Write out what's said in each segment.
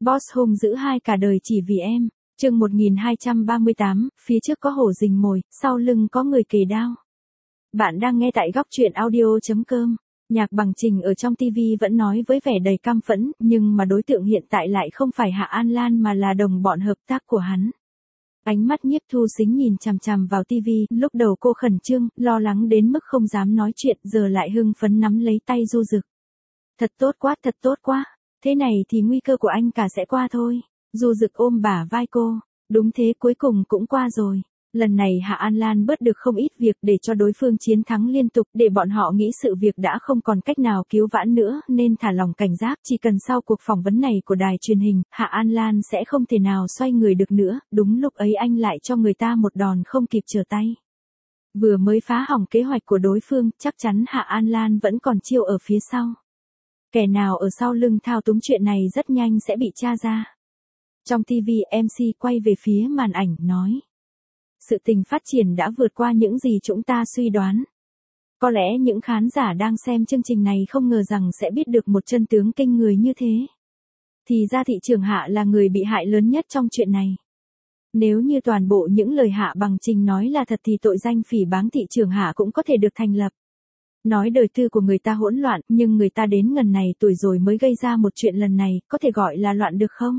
Boss hung dữ hai cả đời chỉ vì em. Chương 1238, phía trước có hổ rình mồi, sau lưng có người kề đao. Bạn đang nghe tại góc truyện audio.com. Nhạc Bằng Trình ở trong TV vẫn nói với vẻ đầy căm phẫn, nhưng mà đối tượng hiện tại lại không phải Hạ An Lan mà là đồng bọn hợp tác của hắn. Ánh mắt Nhiếp Thu Sính nhìn chằm chằm vào TV, lúc đầu cô khẩn trương, lo lắng đến mức không dám nói chuyện, giờ lại hưng phấn nắm lấy tay Du Dực. Thật tốt quá, thế này thì nguy cơ của anh cả sẽ qua thôi. Du Dực ôm bả vai cô, đúng thế, cuối cùng cũng qua rồi. Lần này Hạ An Lan bớt được không ít việc để cho đối phương chiến thắng liên tục, để bọn họ nghĩ sự việc đã không còn cách nào cứu vãn nữa nên thả lòng cảnh giác, chỉ cần sau cuộc phỏng vấn này của đài truyền hình, Hạ An Lan sẽ không thể nào xoay người được nữa, đúng lúc ấy anh lại cho người ta một đòn không kịp trở tay. Vừa mới phá hỏng kế hoạch của đối phương, chắc chắn Hạ An Lan vẫn còn chiêu ở phía sau. Kẻ nào ở sau lưng thao túng chuyện này rất nhanh sẽ bị tra ra. Trong TV, MC quay về phía màn ảnh, nói. Sự tình phát triển đã vượt qua những gì chúng ta suy đoán. Có lẽ những khán giả đang xem chương trình này không ngờ rằng sẽ biết được một chân tướng kinh người như thế. Thì ra thị trưởng Hạ là người bị hại lớn nhất trong chuyện này. Nếu như toàn bộ những lời Hạ Bằng Trình nói là thật thì tội danh phỉ báng thị trưởng Hạ cũng có thể được thành lập. Nói đời tư của người ta hỗn loạn, nhưng người ta đến ngần này tuổi rồi mới gây ra một chuyện lần này, có thể gọi là loạn được không?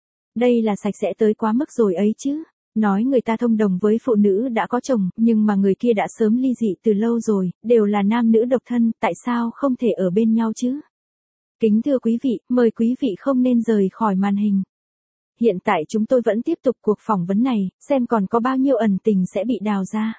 Đây là sạch sẽ tới quá mức rồi ấy chứ. Nói người ta thông đồng với phụ nữ đã có chồng, nhưng mà người kia đã sớm ly dị từ lâu rồi, đều là nam nữ độc thân, tại sao không thể ở bên nhau chứ? Kính thưa quý vị, mời quý vị không nên rời khỏi màn hình. Hiện tại chúng tôi vẫn tiếp tục cuộc phỏng vấn này, xem còn có bao nhiêu ẩn tình sẽ bị đào ra.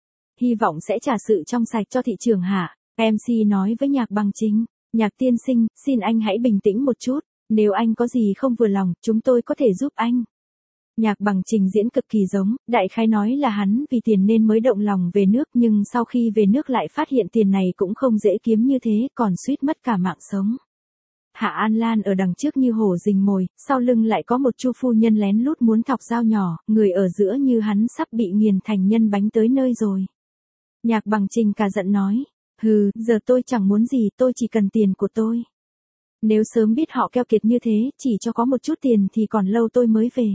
Hy vọng sẽ trả sự trong sạch cho thị trường Hạ. MC nói với Nhạc Bằng Trình. Nhạc tiên sinh, xin anh hãy bình tĩnh một chút. Nếu anh có gì không vừa lòng, chúng tôi có thể giúp anh. Nhạc Bằng Trình diễn cực kỳ giống, đại khái nói là hắn vì tiền nên mới động lòng về nước, nhưng sau khi về nước lại phát hiện tiền này cũng không dễ kiếm như thế, còn suýt mất cả mạng sống. Hạ An Lan ở đằng trước như hổ rình mồi, sau lưng lại có một Chu phu nhân lén lút muốn thọc dao nhỏ, người ở giữa như hắn sắp bị nghiền thành nhân bánh tới nơi rồi. Nhạc Bằng Trình cả giận nói, hừ, giờ tôi chẳng muốn gì, tôi chỉ cần tiền của tôi. Nếu sớm biết họ keo kiệt như thế, chỉ cho có một chút tiền thì còn lâu tôi mới về.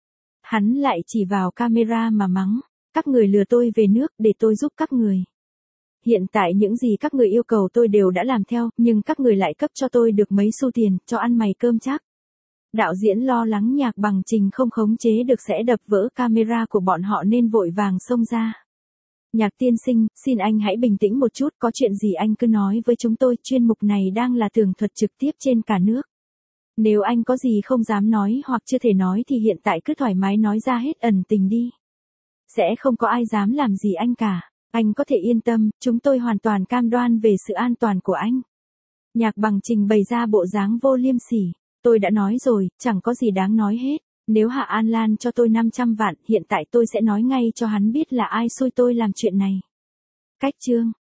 Hắn lại chỉ vào camera mà mắng, các người lừa tôi về nước để tôi giúp các người. Hiện tại những gì các người yêu cầu tôi đều đã làm theo, nhưng các người lại cấp cho tôi được mấy xu tiền, cho ăn mày cơm chắc. Đạo diễn lo lắng Nhạc Bằng Trình không khống chế được sẽ đập vỡ camera của bọn họ nên vội vàng xông ra. Nhạc tiên sinh, xin anh hãy bình tĩnh một chút, có chuyện gì anh cứ nói với chúng tôi, chuyên mục này đang là tường thuật trực tiếp trên cả nước. Nếu anh có gì không dám nói hoặc chưa thể nói thì hiện tại cứ thoải mái nói ra hết ẩn tình đi. Sẽ không có ai dám làm gì anh cả. Anh có thể yên tâm, chúng tôi hoàn toàn cam đoan về sự an toàn của anh. Nhạc Bằng Trình bày ra bộ dáng vô liêm sỉ. Tôi đã nói rồi, chẳng có gì đáng nói hết. Nếu Hạ An Lan cho tôi 500 vạn, hiện tại tôi sẽ nói ngay cho hắn biết là ai xui tôi làm chuyện này. Cách chương.